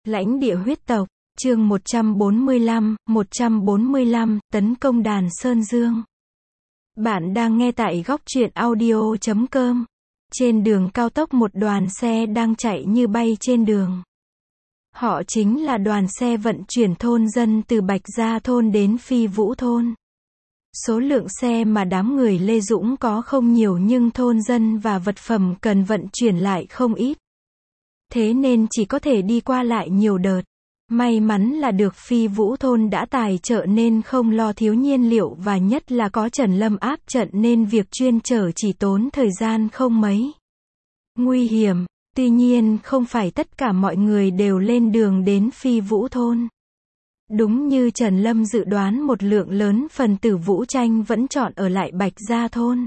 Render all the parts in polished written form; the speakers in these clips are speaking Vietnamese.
Lãnh địa huyết tộc, chương 145, tấn công đàn Sơn Dương. Bạn đang nghe tại góc truyện audio.com. Trên đường cao tốc một đoàn xe đang chạy như bay trên đường. Họ chính là đoàn xe vận chuyển thôn dân từ Bạch Gia thôn đến Phi Vũ thôn. Số lượng xe mà đám người Lê Dũng có không nhiều nhưng thôn dân và vật phẩm cần vận chuyển lại không ít. Thế nên chỉ có thể đi qua lại nhiều đợt. May mắn là được Phi Vũ thôn đã tài trợ nên không lo thiếu nhiên liệu và nhất là có Trần Lâm áp trận nên việc chuyên chở chỉ tốn thời gian không mấy. Nguy hiểm, tuy nhiên không phải tất cả mọi người đều lên đường đến Phi Vũ thôn. Đúng như Trần Lâm dự đoán một lượng lớn phần tử vũ tranh vẫn chọn ở lại Bạch Gia thôn.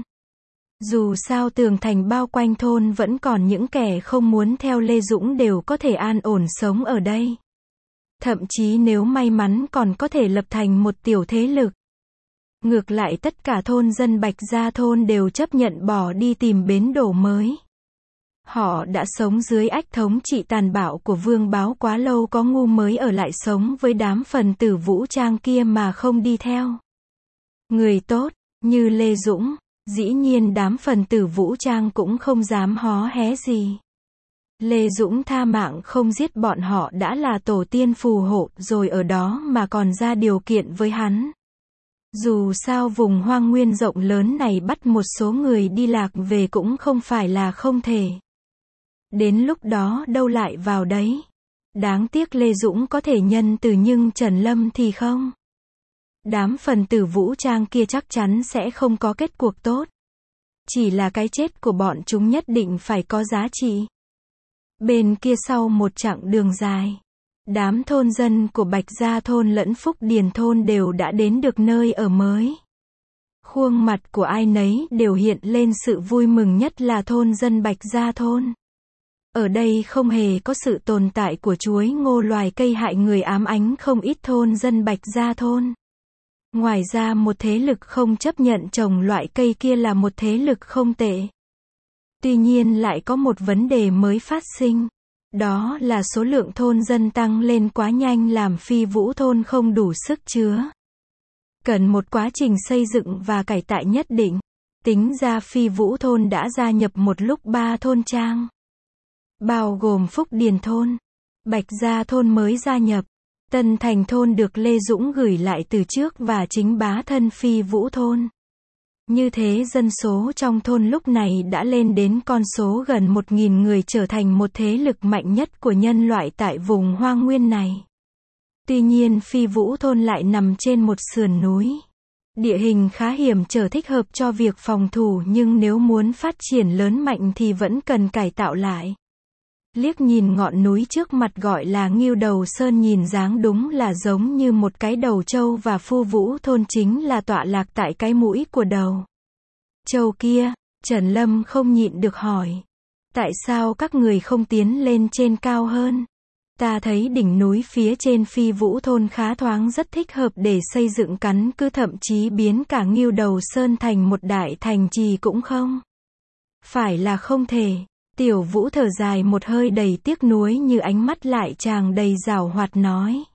Dù sao tường thành bao quanh thôn vẫn còn những kẻ không muốn theo Lê Dũng đều có thể an ổn sống ở đây. Thậm chí nếu may mắn còn có thể lập thành một tiểu thế lực. Ngược lại tất cả thôn dân Bạch Gia thôn đều chấp nhận bỏ đi tìm bến đỗ mới. Họ đã sống dưới ách thống trị tàn bạo của Vương Báo quá lâu, có ngu mới ở lại sống với đám phần tử vũ trang kia mà không đi theo. Người tốt, như Lê Dũng, dĩ nhiên đám phần tử vũ trang cũng không dám hó hé gì. Lê Dũng tha mạng không giết bọn họ đã là tổ tiên phù hộ rồi ở đó mà còn ra điều kiện với hắn. Dù sao vùng hoang nguyên rộng lớn này bắt một số người đi lạc về cũng không phải là không thể. Đến lúc đó đâu lại vào đấy. Đáng tiếc Lê Dũng có thể nhân từ nhưng Trần Lâm thì không. Đám phần tử vũ trang kia chắc chắn sẽ không có kết cuộc tốt. Chỉ là cái chết của bọn chúng nhất định phải có giá trị. Bên kia sau một chặng đường dài, đám thôn dân của Bạch Gia thôn lẫn Phúc Điền thôn đều đã đến được nơi ở mới. Khuôn mặt của ai nấy đều hiện lên sự vui mừng, nhất là thôn dân Bạch Gia thôn. Ở đây không hề có sự tồn tại của chuối ngô, loài cây hại người ám ảnh không ít thôn dân Bạch Gia thôn. Ngoài ra một thế lực không chấp nhận trồng loại cây kia là một thế lực không tệ. Tuy nhiên lại có một vấn đề mới phát sinh. Đó là số lượng thôn dân tăng lên quá nhanh làm Phi Vũ thôn không đủ sức chứa. Cần một quá trình xây dựng và cải tạo nhất định. Tính ra Phi Vũ thôn đã gia nhập một lúc 3 thôn trang. Bao gồm Phúc Điền thôn, Bạch Gia thôn mới gia nhập. Tân Thành thôn được Lê Dũng gửi lại từ trước và chính bá thân Phi Vũ thôn. Như thế dân số trong thôn lúc này đã lên đến con số gần 1.000 người, trở thành một thế lực mạnh nhất của nhân loại tại vùng hoang nguyên này. Tuy nhiên Phi Vũ thôn lại nằm trên một sườn núi. Địa hình khá hiểm trở, thích hợp cho việc phòng thủ nhưng nếu muốn phát triển lớn mạnh thì vẫn cần cải tạo lại. Liếc nhìn ngọn núi trước mặt gọi là Ngưu Đầu Sơn, nhìn dáng đúng là giống như một cái đầu trâu và Phu Vũ thôn chính là tọa lạc tại cái mũi của đầu trâu kia. Trần Lâm không nhịn được hỏi. Tại sao các người không tiến lên trên cao hơn? Ta thấy đỉnh núi phía trên Phi Vũ thôn khá thoáng, rất thích hợp để xây dựng căn cứ, thậm chí biến cả Ngưu Đầu Sơn thành một đại thành trì cũng không phải là không thể. Tiểu Vũ thở dài một hơi đầy tiếc nuối như ánh mắt lại tràn đầy giảo hoạt nói.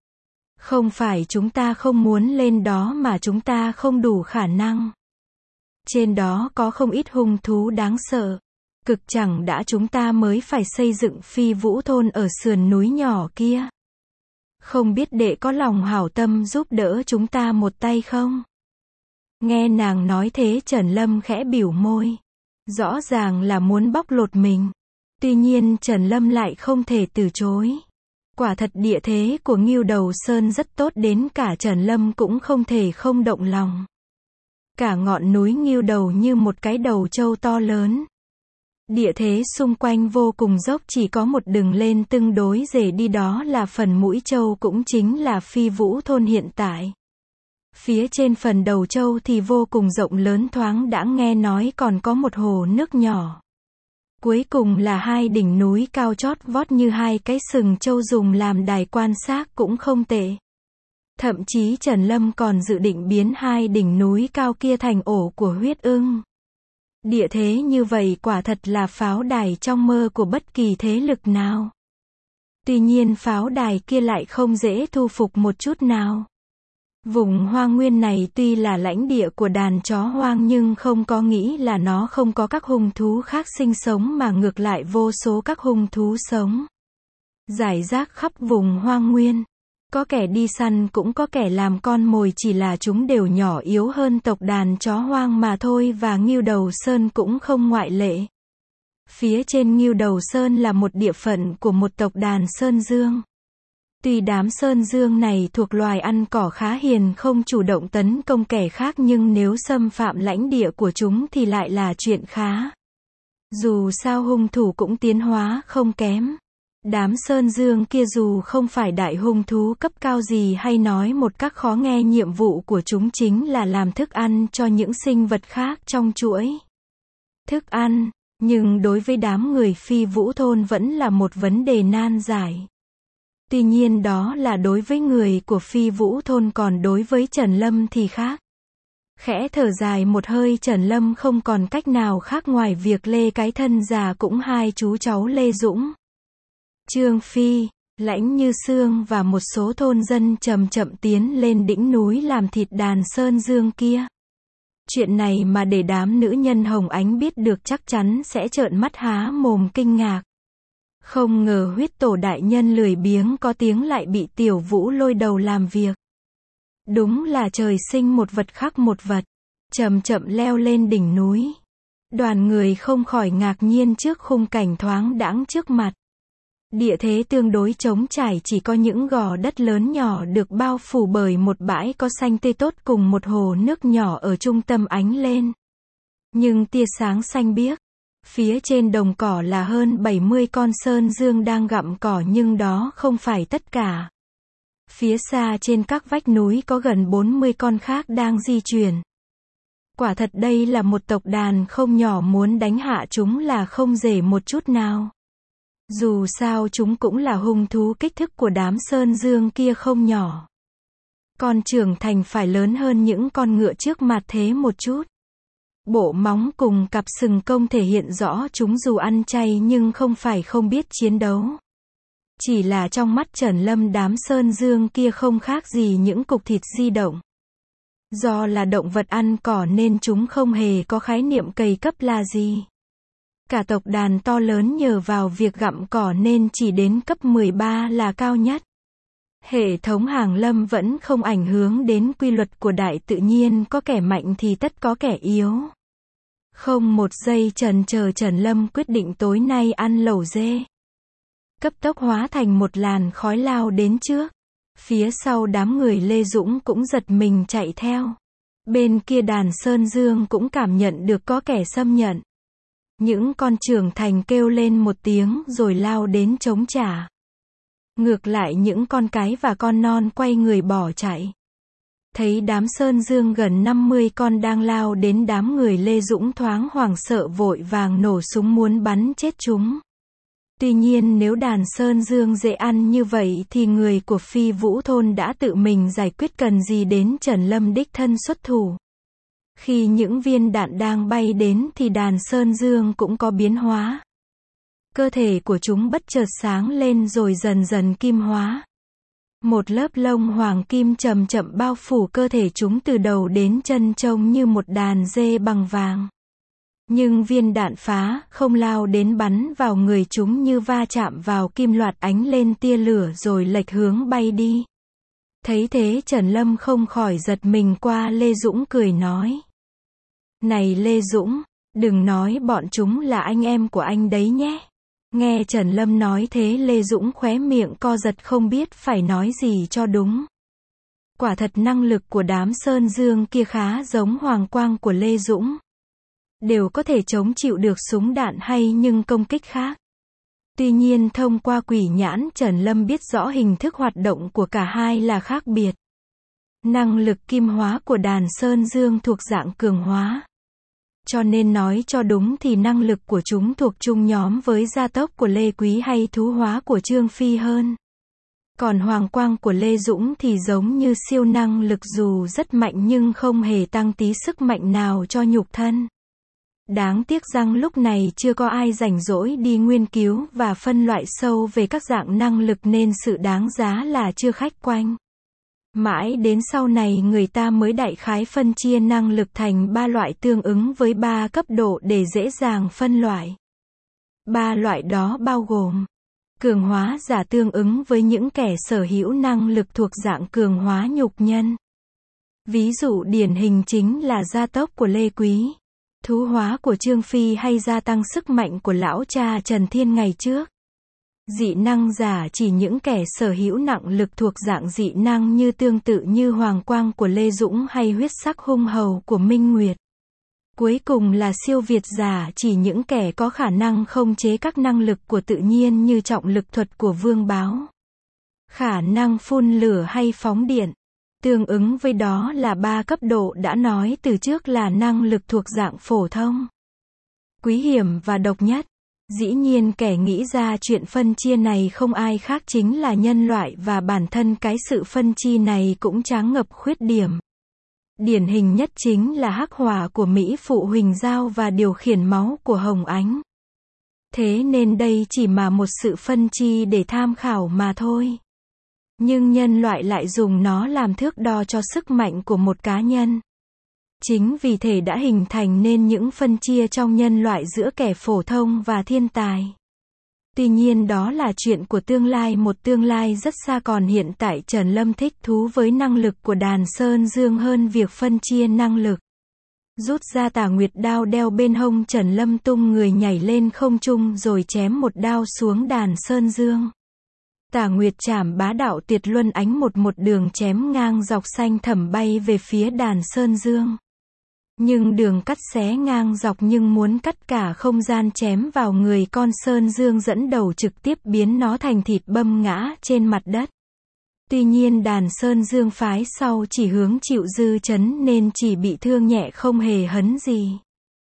Không phải chúng ta không muốn lên đó mà chúng ta không đủ khả năng. Trên đó có không ít hung thú đáng sợ. Cực chẳng đã chúng ta mới phải xây dựng Phi Vũ thôn ở sườn núi nhỏ kia. Không biết đệ có lòng hảo tâm giúp đỡ chúng ta một tay không? Nghe nàng nói thế Trần Lâm khẽ bĩu môi. Rõ ràng là muốn bóc lột mình. Tuy nhiên Trần Lâm lại không thể từ chối. Quả thật địa thế của Ngưu Đầu Sơn rất tốt, đến cả Trần Lâm cũng không thể không động lòng. Cả ngọn núi Ngưu Đầu như một cái đầu trâu to lớn. Địa thế xung quanh vô cùng dốc, chỉ có một đường lên tương đối dễ đi, đó là phần mũi trâu, cũng chính là Phi Vũ thôn hiện tại. Phía trên phần đầu trâu thì vô cùng rộng lớn thoáng đãng, nghe nói còn có một hồ nước nhỏ. Cuối cùng là 2 đỉnh núi cao chót vót như 2 cái sừng trâu, dùng làm đài quan sát cũng không tệ. Thậm chí Trần Lâm còn dự định biến 2 đỉnh núi cao kia thành ổ của huyết ưng. Địa thế như vậy quả thật là pháo đài trong mơ của bất kỳ thế lực nào. Tuy nhiên pháo đài kia lại không dễ thu phục một chút nào. Vùng hoang nguyên này tuy là lãnh địa của đàn chó hoang nhưng không có nghĩ là nó không có các hung thú khác sinh sống mà ngược lại vô số các hung thú sống rải rác khắp vùng hoang nguyên. Có kẻ đi săn cũng có kẻ làm con mồi, chỉ là chúng đều nhỏ yếu hơn tộc đàn chó hoang mà thôi, và Ngưu Đầu Sơn cũng không ngoại lệ. Phía trên Ngưu Đầu Sơn là một địa phận của một tộc đàn Sơn Dương. Tuy đám Sơn Dương này thuộc loài ăn cỏ khá hiền, không chủ động tấn công kẻ khác, nhưng nếu xâm phạm lãnh địa của chúng thì lại là chuyện khá. Dù sao hung thủ cũng tiến hóa không kém. Đám Sơn Dương kia dù không phải đại hung thú cấp cao gì, hay nói một cách khó nghe, nhiệm vụ của chúng chính là làm thức ăn cho những sinh vật khác trong chuỗi thức ăn. Nhưng đối với đám người Phi Vũ thôn vẫn là một vấn đề nan giải. Tuy nhiên đó là đối với người của Phi Vũ thôn, còn đối với Trần Lâm thì khác. Khẽ thở dài một hơi, Trần Lâm không còn cách nào khác ngoài việc lê cái thân già cũng hai chú cháu Lê Dũng, Trương Phi, Lãnh Như Sương và một số thôn dân chậm chậm tiến lên đỉnh núi làm thịt đàn Sơn Dương kia. Chuyện này mà để đám nữ nhân Hồng Ánh biết được chắc chắn sẽ trợn mắt há mồm kinh ngạc. Không ngờ huyết tổ đại nhân lười biếng có tiếng lại bị Tiểu Vũ lôi đầu làm việc. Đúng là trời sinh một vật khắc một vật. Chậm chậm leo lên đỉnh núi. Đoàn người không khỏi ngạc nhiên trước khung cảnh thoáng đãng trước mặt. Địa thế tương đối trống trải, chỉ có những gò đất lớn nhỏ được bao phủ bởi một bãi có xanh tươi tốt cùng một hồ nước nhỏ ở trung tâm ánh lên. Nhưng tia sáng xanh biếc. Phía trên đồng cỏ là hơn 70 con Sơn Dương đang gặm cỏ, nhưng đó không phải tất cả. Phía xa trên các vách núi có gần 40 con khác đang di chuyển. Quả thật đây là một tộc đàn không nhỏ, muốn đánh hạ chúng là không dễ một chút nào. Dù sao chúng cũng là hung thú, kích thước của đám Sơn Dương kia không nhỏ. Con trưởng thành phải lớn hơn những con ngựa trước mặt thế một chút. Bộ móng cùng cặp sừng công thể hiện rõ chúng dù ăn chay nhưng không phải không biết chiến đấu. Chỉ là trong mắt Trần Lâm, đám Sơn Dương kia không khác gì những cục thịt di động. Do là động vật ăn cỏ nên chúng không hề có khái niệm cày cấp là gì. Cả tộc đàn to lớn nhờ vào việc gặm cỏ nên chỉ đến cấp 13 là cao nhất. Hệ thống hàng lâm vẫn không ảnh hưởng đến quy luật của đại tự nhiên, có kẻ mạnh thì tất có kẻ yếu. Không một giây chần chờ, Trần Lâm quyết định tối nay ăn lẩu dê. Cấp tốc hóa thành một làn khói lao đến trước. Phía sau đám người Lê Dũng cũng giật mình chạy theo. Bên kia đàn Sơn Dương cũng cảm nhận được có kẻ xâm nhận. Những con trưởng thành kêu lên một tiếng rồi lao đến chống trả. Ngược lại những con cái và con non quay người bỏ chạy. Thấy đám Sơn Dương gần 50 con đang lao đến, đám người Lê Dũng thoáng hoảng sợ vội vàng nổ súng muốn bắn chết chúng. Tuy nhiên nếu đàn Sơn Dương dễ ăn như vậy thì người của Phi Vũ thôn đã tự mình giải quyết, cần gì đến Trần Lâm đích thân xuất thủ. Khi những viên đạn đang bay đến thì đàn Sơn Dương cũng có biến hóa. Cơ thể của chúng bất chợt sáng lên rồi dần dần kim hóa. Một lớp lông hoàng kim chậm chậm bao phủ cơ thể chúng từ đầu đến chân, trông như một đàn dê bằng vàng. Nhưng viên đạn phá không lao đến bắn vào người chúng, như va chạm vào kim loạt ánh lên tia lửa rồi lệch hướng bay đi. Thấy thế Trần Lâm không khỏi giật mình, qua Lê Dũng cười nói. Này Lê Dũng, đừng nói bọn chúng là anh em của anh đấy nhé. Nghe Trần Lâm nói thế Lê Dũng khóe miệng co giật, không biết phải nói gì cho đúng. Quả thật năng lực của đám Sơn Dương kia khá giống hoàng quang của Lê Dũng. Đều có thể chống chịu được súng đạn hay nhưng công kích khác. Tuy nhiên thông qua quỷ nhãn Trần Lâm biết rõ hình thức hoạt động của cả hai là khác biệt. Năng lực kim hóa của đàn Sơn Dương thuộc dạng cường hóa. Cho nên nói cho đúng thì năng lực của chúng thuộc chung nhóm với gia tốc của Lê Quý hay thú hóa của Trương Phi hơn. Còn hoàng quang của Lê Dũng thì giống như siêu năng lực, dù rất mạnh nhưng không hề tăng tí sức mạnh nào cho nhục thân. Đáng tiếc rằng lúc này chưa có ai rảnh rỗi đi nghiên cứu và phân loại sâu về các dạng năng lực nên sự đáng giá là chưa khách quan. Mãi đến sau này người ta mới đại khái phân chia năng lực thành 3 loại tương ứng với 3 cấp độ để dễ dàng phân loại. 3 loại đó bao gồm: cường hóa giả tương ứng với những kẻ sở hữu năng lực thuộc dạng cường hóa nhục nhân. Ví dụ điển hình chính là gia tốc của Lê Quý, thú hóa của Trương Phi hay gia tăng sức mạnh của lão cha Trần Thiên ngày trước. Dị năng giả chỉ những kẻ sở hữu năng lực thuộc dạng dị năng như tương tự như Hoàng Quang của Lê Dũng hay huyết sắc hung hầu của Minh Nguyệt. Cuối cùng là siêu việt giả chỉ những kẻ có khả năng khống chế các năng lực của tự nhiên như trọng lực thuật của Vương Báo, khả năng phun lửa hay phóng điện. Tương ứng với đó là 3 cấp độ đã nói từ trước là năng lực thuộc dạng phổ thông, quý hiểm và độc nhất. Dĩ nhiên kẻ nghĩ ra chuyện phân chia này không ai khác chính là nhân loại và bản thân cái sự phân chia này cũng tráng ngập khuyết điểm. Điển hình nhất chính là hắc hỏa của Mỹ Phụ Huỳnh Giao và điều khiển máu của Hồng Ánh. Thế nên đây chỉ mà một sự phân chia để tham khảo mà thôi. Nhưng nhân loại lại dùng nó làm thước đo cho sức mạnh của một cá nhân. Chính vì thế đã hình thành nên những phân chia trong nhân loại giữa kẻ phổ thông và thiên tài. Tuy nhiên đó là chuyện của tương lai, một tương lai rất xa, còn hiện tại Trần Lâm thích thú với năng lực của Đàn Sơn Dương hơn việc phân chia năng lực. Rút ra Tả Nguyệt đao đeo bên hông, Trần Lâm tung người nhảy lên không trung rồi chém một đao xuống Đàn Sơn Dương. Tả Nguyệt trảm bá đạo tuyệt luân ánh một đường chém ngang dọc xanh thẳm bay về phía Đàn Sơn Dương. Nhưng đường cắt xé ngang dọc nhưng muốn cắt cả không gian chém vào người con Sơn Dương dẫn đầu trực tiếp biến nó thành thịt băm ngã trên mặt đất. Tuy nhiên Đàn Sơn Dương phái sau chỉ hướng chịu dư chấn nên chỉ bị thương nhẹ không hề hấn gì.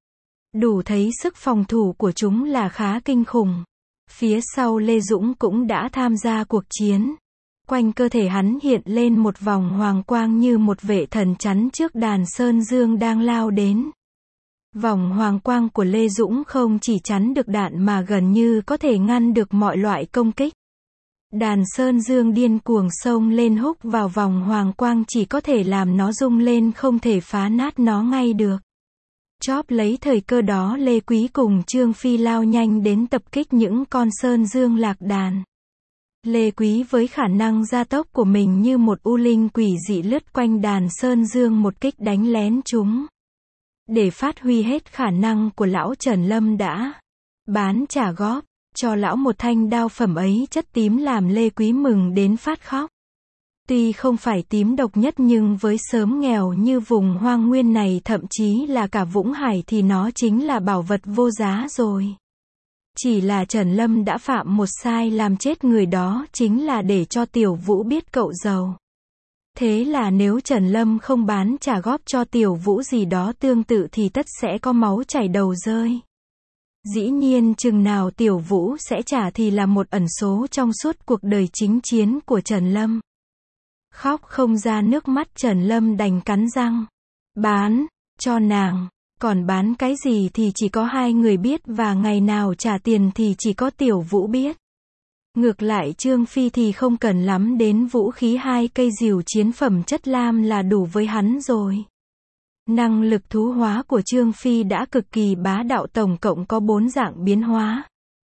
Đủ thấy sức phòng thủ của chúng là khá kinh khủng. Phía sau Lê Dũng cũng đã tham gia cuộc chiến. Quanh cơ thể hắn hiện lên một vòng hoàng quang như một vệ thần chắn trước Đàn Sơn Dương đang lao đến. Vòng hoàng quang của Lê Dũng không chỉ chắn được đạn mà gần như có thể ngăn được mọi loại công kích. Đàn Sơn Dương điên cuồng xông lên húc vào vòng hoàng quang chỉ có thể làm nó rung lên, không thể phá nát nó ngay được. Chóp lấy thời cơ đó, Lê Quý cùng Trương Phi lao nhanh đến tập kích những con Sơn Dương lạc đàn. Lê Quý với khả năng gia tốc của mình như một u linh quỷ dị lướt quanh Đàn Sơn Dương một kích đánh lén chúng. Để phát huy hết khả năng của lão, Trần Lâm đã bán trả góp cho lão một thanh đao phẩm ấy chất tím làm Lê Quý mừng đến phát khóc. Tuy không phải tím độc nhất nhưng với xóm nghèo như vùng hoang nguyên này, thậm chí là cả Vũng Hải, thì nó chính là bảo vật vô giá rồi. Chỉ là Trần Lâm đã phạm một sai làm chết người, đó chính là để cho Tiểu Vũ biết cậu giàu. Thế là nếu Trần Lâm không bán trả góp cho Tiểu Vũ gì đó tương tự thì tất sẽ có máu chảy đầu rơi. Dĩ nhiên chừng nào Tiểu Vũ sẽ trả thì là một ẩn số trong suốt cuộc đời chính chiến của Trần Lâm. Khóc không ra nước mắt, Trần Lâm đành cắn răng. Bán cho nàng. Còn bán cái gì thì chỉ có hai người biết, và ngày nào trả tiền thì chỉ có Tiểu Vũ biết. Ngược lại Trương Phi thì không cần lắm đến vũ khí, 2 cây rìu chiến phẩm chất lam là đủ với hắn rồi. Năng lực thú hóa của Trương Phi đã cực kỳ bá đạo, tổng cộng có 4 dạng biến hóa.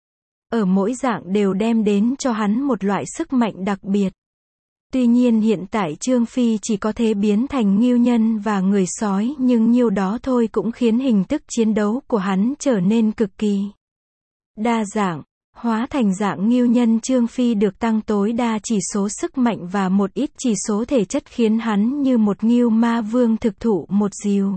Ở mỗi dạng đều đem đến cho hắn một loại sức mạnh đặc biệt. Tuy nhiên hiện tại Trương Phi chỉ có thể biến thành ngưu nhân và người sói, nhưng nhiêu đó thôi cũng khiến hình thức chiến đấu của hắn trở nên cực kỳ đa dạng. Hóa thành dạng ngưu nhân, Trương Phi được tăng tối đa chỉ số sức mạnh và một ít chỉ số thể chất, khiến hắn như một ngưu ma vương thực thụ một rìu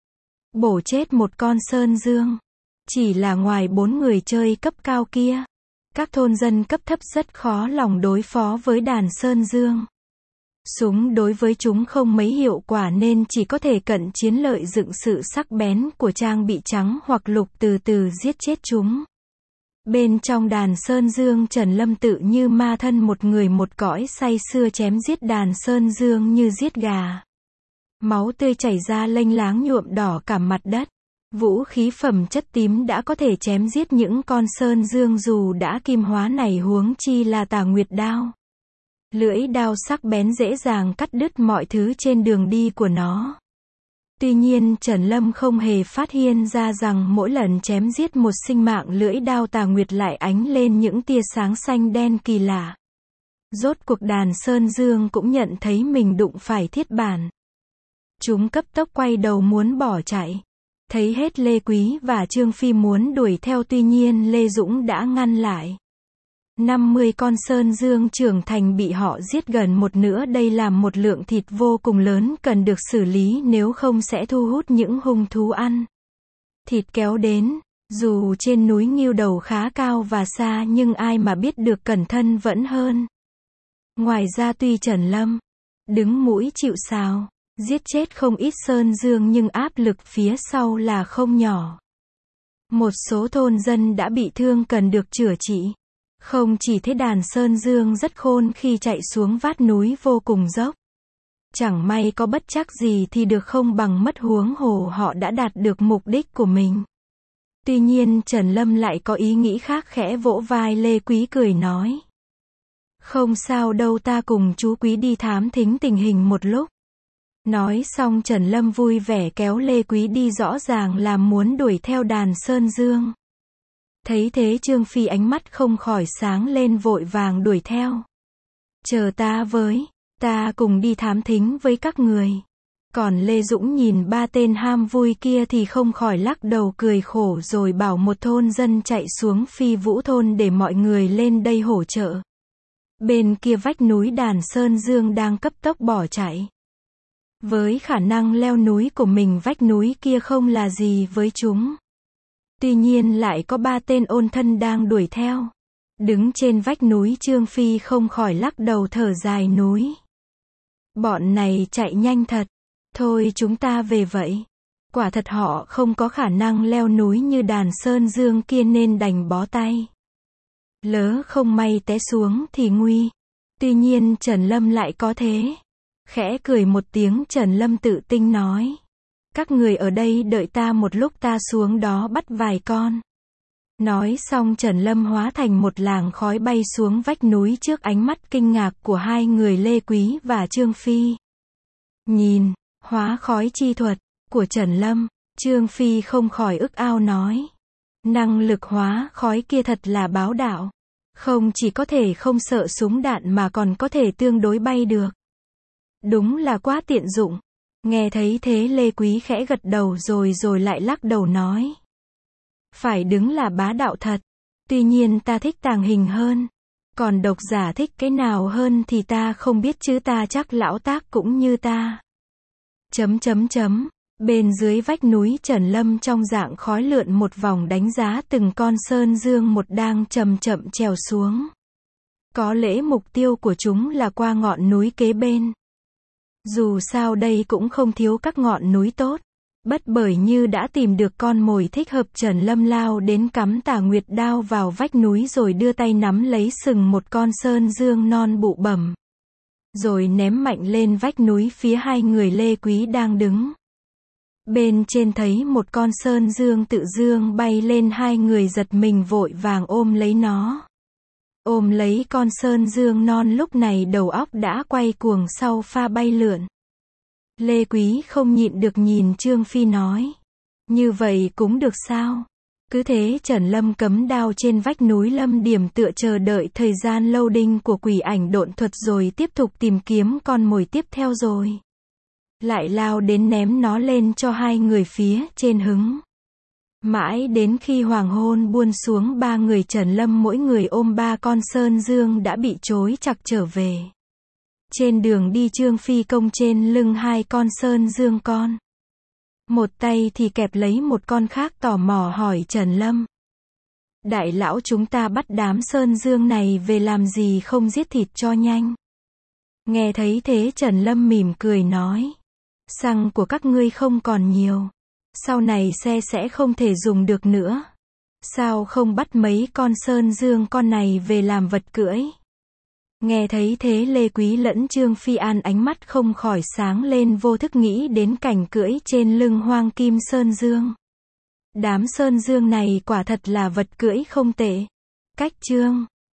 bổ chết một con Sơn Dương. Chỉ là ngoài 4 người chơi cấp cao kia, các thôn dân cấp thấp rất khó lòng đối phó với Đàn Sơn Dương. Súng đối với chúng không mấy hiệu quả nên chỉ có thể cận chiến lợi dụng sự sắc bén của trang bị trắng hoặc lục từ từ giết chết chúng. Bên trong Đàn Sơn Dương, Trần Lâm tự như ma thân một người một cõi, say sưa chém giết Đàn Sơn Dương như giết gà. Máu tươi chảy ra lênh láng nhuộm đỏ cả mặt đất. Vũ khí phẩm chất tím đã có thể chém giết những con sơn dương dù đã kim hóa này, huống chi là Tà Nguyệt đao. Lưỡi đao sắc bén dễ dàng cắt đứt mọi thứ trên đường đi của nó. Tuy nhiên Trần Lâm không hề phát hiện ra rằng mỗi lần chém giết một sinh mạng, lưỡi đao Tà Nguyệt lại ánh lên những tia sáng xanh đen kỳ lạ. Rốt cuộc đàn sơn dương cũng nhận thấy mình đụng phải thiết bản. Chúng cấp tốc quay đầu muốn bỏ chạy. Thấy hết Lê Quý và Trương Phi muốn đuổi theo, tuy nhiên Lê Dũng đã ngăn lại. 50 con sơn dương trưởng thành bị họ giết gần một nửa, đây là một lượng thịt vô cùng lớn cần được xử lý, nếu không sẽ thu hút những hung thú ăn thịt kéo đến. Dù trên núi Ngưu Đầu khá cao và xa nhưng ai mà biết được cẩn thận vẫn hơn. Ngoài ra tuy Trần Lâm đứng mũi chịu sào, giết chết không ít sơn dương nhưng áp lực phía sau là không nhỏ. Một số thôn dân đã bị thương cần được chữa trị. Không chỉ thế, đàn sơn dương rất khôn khi chạy xuống vách núi vô cùng dốc. Chẳng may có bất trắc gì thì được không bằng mất, huống hồ họ đã đạt được mục đích của mình. Tuy nhiên Trần Lâm lại có ý nghĩ khác, khẽ vỗ vai Lê Quý cười nói. Không sao đâu, ta cùng chú Quý đi thám thính tình hình một lúc. Nói xong Trần Lâm vui vẻ kéo Lê Quý đi, rõ ràng là muốn đuổi theo đàn sơn dương. Thấy thế Trương Phi ánh mắt không khỏi sáng lên, vội vàng đuổi theo. Chờ ta với, ta cùng đi thám thính với các người. Còn Lê Dũng nhìn ba tên ham vui kia thì không khỏi lắc đầu cười khổ, rồi bảo một thôn dân chạy xuống Phi Vũ thôn để mọi người lên đây hỗ trợ. Bên kia vách núi đàn sơn dương đang cấp tốc bỏ chạy. Với khả năng leo núi của mình, vách núi kia không là gì với chúng. Tuy nhiên lại có ba tên ôn thân đang đuổi theo. Đứng trên vách núi, Trương Phi không khỏi lắc đầu thở dài núi. Bọn này chạy nhanh thật. Thôi chúng ta về vậy. Quả thật họ không có khả năng leo núi như đàn sơn dương kia nên đành bó tay. Lỡ không may té xuống thì nguy. Tuy nhiên Trần Lâm lại có thế. Khẽ cười một tiếng, Trần Lâm tự tin nói. Các người ở đây đợi ta một lúc, ta xuống đó bắt vài con. Nói xong Trần Lâm hóa thành một làn khói bay xuống vách núi trước ánh mắt kinh ngạc của hai người Lê Quý và Trương Phi. Nhìn hóa khói chi thuật của Trần Lâm, Trương Phi không khỏi ức ao nói. Năng lực hóa khói kia thật là bá đạo. Không chỉ có thể không sợ súng đạn mà còn có thể tương đối bay được. Đúng là quá tiện dụng. Nghe thấy thế Lê Quý khẽ gật đầu rồi lại lắc đầu nói. Phải đứng là bá đạo thật. Tuy nhiên ta thích tàng hình hơn. Còn độc giả thích cái nào hơn thì ta không biết chứ, ta chắc lão tác cũng như ta. Bên dưới vách núi Trần Lâm trong dạng khói lượn một vòng, đánh giá từng con sơn dương một đang chậm chậm trèo xuống. Có lẽ mục tiêu của chúng là qua ngọn núi kế bên. Dù sao đây cũng không thiếu các ngọn núi tốt. Bất bởi như đã tìm được con mồi thích hợp, Trần Lâm lao đến cắm Tà Nguyệt đao vào vách núi rồi đưa tay nắm lấy sừng một con sơn dương non bụ bẩm. Rồi ném mạnh lên vách núi phía hai người Lê Quý đang đứng. Bên trên thấy một con sơn dương tự dương bay lên, hai người giật mình vội vàng ôm lấy nó. Ôm lấy con sơn dương non, lúc này đầu óc đã quay cuồng sau pha bay lượn. Lê Quý không nhịn được nhìn Trương Phi nói. Như vậy cũng được sao? Cứ thế Trần Lâm cấm đao trên vách núi, lâm điểm tựa chờ đợi thời gian loading của quỷ ảnh độn thuật rồi tiếp tục tìm kiếm con mồi tiếp theo, rồi lại lao đến ném nó lên cho hai người phía trên hứng. Mãi đến khi hoàng hôn buông xuống, ba người Trần Lâm mỗi người ôm ba con sơn dương đã bị trói chặt trở về. Trên đường đi Trương Phi công trên lưng hai con sơn dương con. Một tay thì kẹp lấy một con khác, tò mò hỏi Trần Lâm. Đại lão, chúng ta bắt đám sơn dương này về làm gì không giết thịt cho nhanh? Nghe thấy thế Trần Lâm mỉm cười nói. Xăng của các ngươi không còn nhiều. Sau này xe sẽ không thể dùng được nữa. Sao không bắt mấy con sơn dương con này về làm vật cưỡi? Nghe thấy thế Lê Quý lẫn Trương Phi An ánh mắt không khỏi sáng lên, vô thức nghĩ đến cảnh cưỡi trên lưng hoang kim sơn dương. Đám sơn dương này quả thật là vật cưỡi không tệ. Cách chương